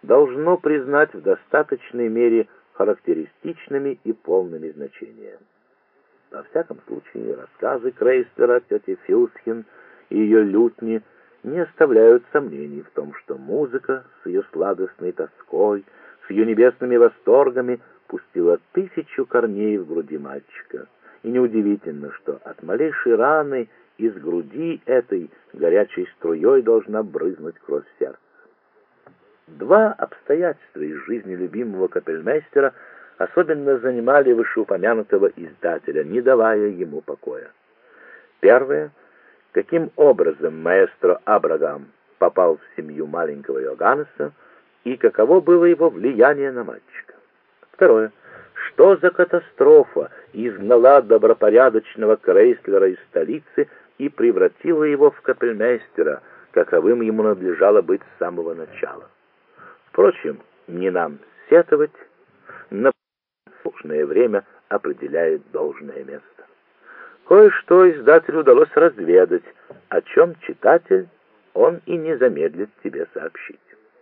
должно признать в достаточной мере характеристичными и полными значения. Во всяком случае, рассказы Крейслера о тете Фюсхен и ее лютне не оставляют сомнений в том, что музыка с ее сладостной тоской, с ее небесными восторгами пустила 1000 корней в груди мальчика. И неудивительно, что от малейшей раны из груди этой горячей струей должна брызнуть кровь сердца. Два обстоятельства из жизни любимого капельмейстера особенно занимали вышеупомянутого издателя, не давая ему покоя. Первое: каким образом маэстро Абрагам попал в семью маленького Йоганнеса и каково было его влияние на мальчика. Второе: что за катастрофа изгнала добропорядочного Крейслера из столицы и превратила его в капельмейстера, каковым ему надлежало быть с самого начала. Впрочем, не нам сетовать, на должное время определяет должное место. Кое-что издателю удалось разведать, о чем читатель он и не замедлит тебе сообщить.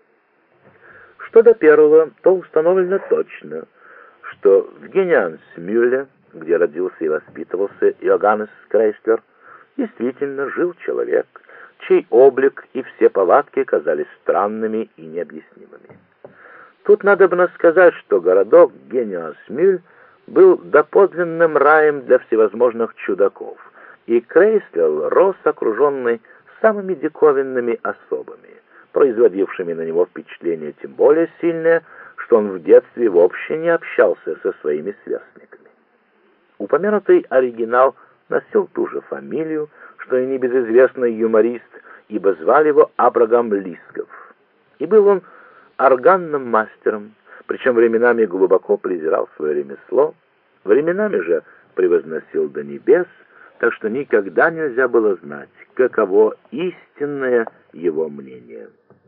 Что до первого, то установлено точно, что в Гениансмюлле, где родился и воспитывался Йоганнес Крейслер, действительно жил человек, чей облик и все повадки казались странными и необъяснимыми. Тут надобно сказать, что городок Гениансмюль был доподлинным раем для всевозможных чудаков, и Крейслер рос окруженный самыми диковинными особами, производившими на него впечатление тем более сильное, что он в детстве вовсе не общался со своими сверстниками. Упомянутый оригинал носил ту же фамилию, что и небезызвестный юморист, ибо звали его Абрагам Лисков. И был он органным мастером, причем временами глубоко презирал свое ремесло, временами же превозносил до небес, так что никогда нельзя было знать, каково истинное его мнение.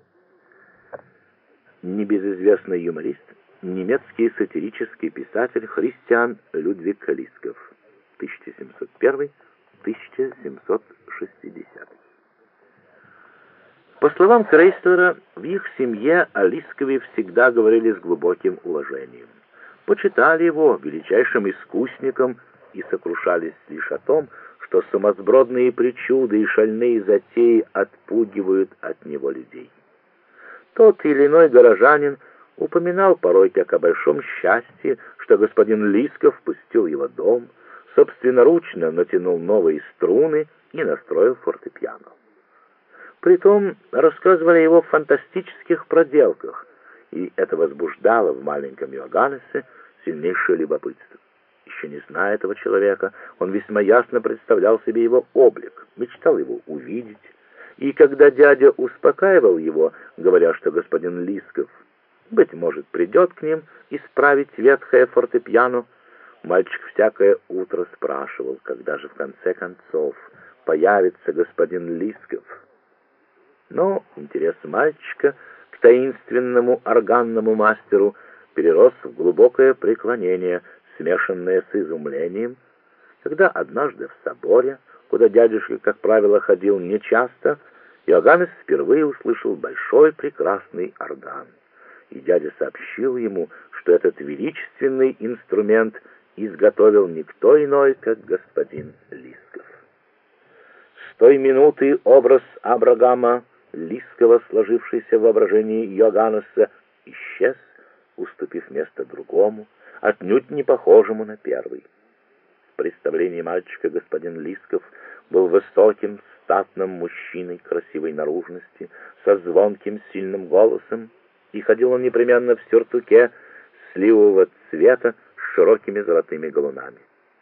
Небезызвестный юморист, немецкий сатирический писатель Христиан Людвиг Лисков, 1701-1760. По словам Крейслера, в их семье о Лискове всегда говорили с глубоким уважением. Почитали его величайшим искусником и сокрушались лишь о том, что сумасбродные причуды и шальные затеи отпугивают от него людей. Тот или иной горожанин упоминал порой как о большом счастье, что господин Лисков пустил его дом, собственноручно натянул новые струны и настроил фортепиано. Притом рассказывали о его фантастических проделках, и это возбуждало в маленьком Йоганнесе сильнейшее любопытство. Еще не зная этого человека, он весьма ясно представлял себе его облик, мечтал его увидеть, и когда дядя успокаивал его, говоря, что господин Лисков, быть может, придет к ним исправить ветхое фортепиано, мальчик всякое утро спрашивал, когда же в конце концов появится господин Лисков. Но интерес мальчика к таинственному органному мастеру перерос в глубокое преклонение, смешанное с изумлением, когда однажды в соборе, куда дядюшка, как правило, ходил нечасто, Йоганнес впервые услышал большой прекрасный орган, и дядя сообщил ему, что этот величественный инструмент изготовил никто иной, как господин Лисков. С той минуты образ Абрагама Лискова, сложившийся в воображении Йоганнеса, исчез, уступив место другому, отнюдь не похожему на первый. В представлении мальчика господин Лисков был высоким, статным мужчиной красивой наружности, со звонким, сильным голосом, и ходил он непременно в сюртуке сливового цвета с широкими золотыми галунами.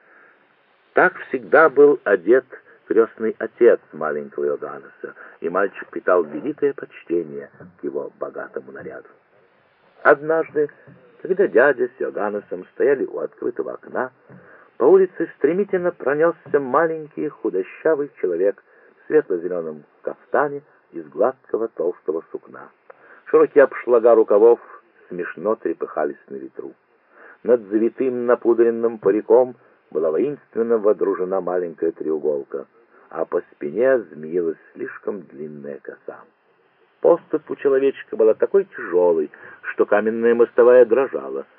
Так всегда был одет крестный отец маленького Йоганнеса, и мальчик питал великое почтение к его богатому наряду. Однажды, когда дядя с Йоганнесом стояли у открытого окна, по улице стремительно пронесся маленький худощавый человек в светло-зеленом кафтане из гладкого толстого сукна. Широкие обшлага рукавов смешно трепыхались на ветру. Над завитым напудренным париком была воинственно водружена маленькая треуголка, а по спине змеилась слишком длинная коса. поступь у человечка была такой тяжелой, что каменная мостовая дрожала.